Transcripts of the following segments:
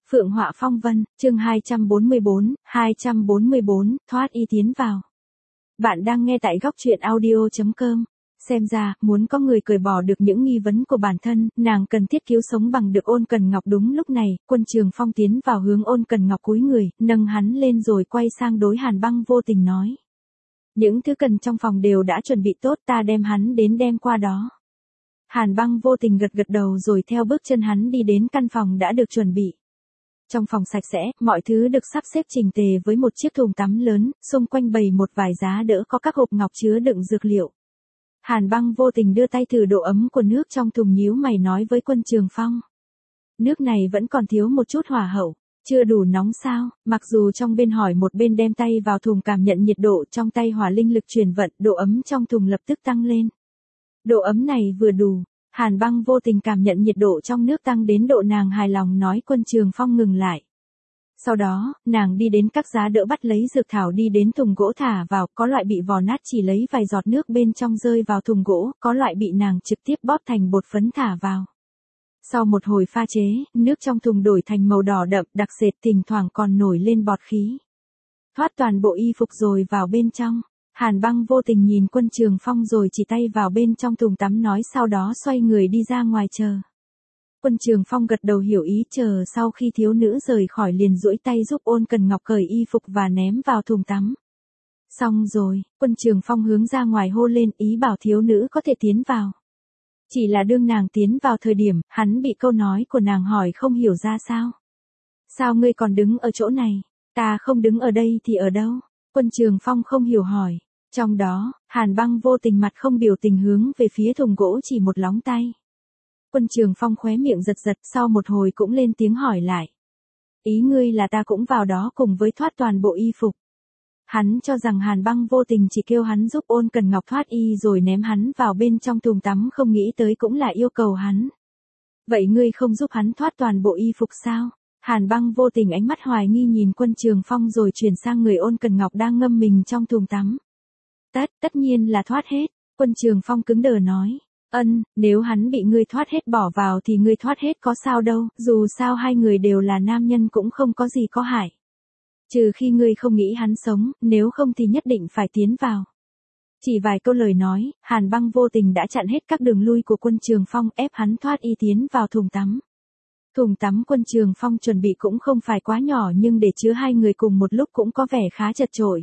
Phượng Họa Phong Vân, chương 244, thoát y tiến vào. Bạn đang nghe tại góc truyện audio.com. Xem ra, muốn có người cởi bỏ được những nghi vấn của bản thân, nàng cần thiết cứu sống bằng được Ôn Cần Ngọc. Đúng lúc này, Quân Trường Phong tiến vào hướng Ôn Cần Ngọc cúi người, nâng hắn lên rồi quay sang đối Hàn Băng Vô Tình nói. Những thứ cần trong phòng đều đã chuẩn bị tốt, ta đem hắn đến đem qua đó. Hàn Băng Vô Tình gật gật đầu rồi theo bước chân hắn đi đến căn phòng đã được chuẩn bị. Trong phòng sạch sẽ, mọi thứ được sắp xếp chỉnh tề với một chiếc thùng tắm lớn, xung quanh bày một vài giá đỡ có các hộp ngọc chứa đựng dược liệu. Hàn Băng Vô Tình đưa tay thử độ ấm của nước trong thùng, nhíu mày nói với Quân Trường Phong. Nước này vẫn còn thiếu một chút hỏa hậu, chưa đủ nóng sao? Mặc dù trong bên hỏi một bên đem tay vào thùng cảm nhận nhiệt độ, trong tay hỏa linh lực truyền vận, độ ấm trong thùng lập tức tăng lên. Độ ấm này vừa đủ. Hàn Băng Vô Tình cảm nhận nhiệt độ trong nước tăng đến độ nàng hài lòng nói. Quân Trường Phong ngừng lại. Sau đó, nàng đi đến các giá đỡ bắt lấy dược thảo đi đến thùng gỗ thả vào, có loại bị vò nát chỉ lấy vài giọt nước bên trong rơi vào thùng gỗ, có loại bị nàng trực tiếp bóp thành bột phấn thả vào. Sau một hồi pha chế, nước trong thùng đổi thành màu đỏ đậm đặc sệt, thỉnh thoảng còn nổi lên bọt khí. Thoát toàn bộ y phục rồi vào bên trong. Hàn Băng Vô Tình nhìn Quân Trường Phong rồi chỉ tay vào bên trong thùng tắm nói, sau đó xoay người đi ra ngoài chờ. Quân Trường Phong gật đầu hiểu ý, chờ sau khi thiếu nữ rời khỏi liền duỗi tay giúp Ôn Cần Ngọc cởi y phục và ném vào thùng tắm. Xong rồi, Quân Trường Phong hướng ra ngoài hô lên, ý bảo thiếu nữ có thể tiến vào. Chỉ là đương nàng tiến vào thời điểm, hắn bị câu nói của nàng hỏi không hiểu ra sao. Sao ngươi còn đứng ở chỗ này? Ta không đứng ở đây thì ở đâu? Quân Trường Phong không hiểu hỏi. Trong đó, Hàn Băng Vô Tình mặt không biểu tình hướng về phía thùng gỗ chỉ một lóng tay. Quân Trường Phong khóe miệng giật giật, sau một hồi cũng lên tiếng hỏi lại. Ý ngươi là ta cũng vào đó cùng với thoát toàn bộ y phục. Hắn cho rằng Hàn Băng Vô Tình chỉ kêu hắn giúp Ôn Cần Ngọc thoát y rồi ném hắn vào bên trong thùng tắm, không nghĩ tới cũng là yêu cầu hắn. Vậy ngươi không giúp hắn thoát toàn bộ y phục sao? Hàn Băng Vô Tình ánh mắt hoài nghi nhìn Quân Trường Phong rồi chuyển sang người Ôn Cần Ngọc đang ngâm mình trong thùng tắm. Tất nhiên là thoát hết. Quân Trường Phong cứng đờ nói. Nếu hắn bị ngươi thoát hết bỏ vào thì ngươi thoát hết có sao đâu, dù sao hai người đều là nam nhân cũng không có gì có hại. Trừ khi ngươi không nghĩ hắn sống, nếu không thì nhất định phải tiến vào. Chỉ vài câu lời nói, Hàn Băng Vô Tình đã chặn hết các đường lui của Quân Trường Phong, ép hắn thoát y tiến vào thùng tắm. Thùng tắm Quân Trường Phong chuẩn bị cũng không phải quá nhỏ, nhưng để chứa hai người cùng một lúc cũng có vẻ khá chật chội.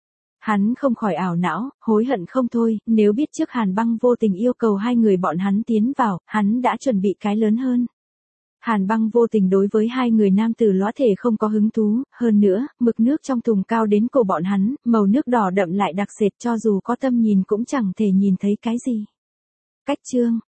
Hắn không khỏi ảo não, hối hận không thôi, nếu biết trước Hàn Băng Vô Tình yêu cầu hai người bọn hắn tiến vào, hắn đã chuẩn bị cái lớn hơn. Hàn Băng Vô Tình đối với hai người nam tử lõa thể không có hứng thú, hơn nữa, mực nước trong thùng cao đến cổ bọn hắn, màu nước đỏ đậm lại đặc sệt, cho dù có tâm nhìn cũng chẳng thể nhìn thấy cái gì. Cách chương,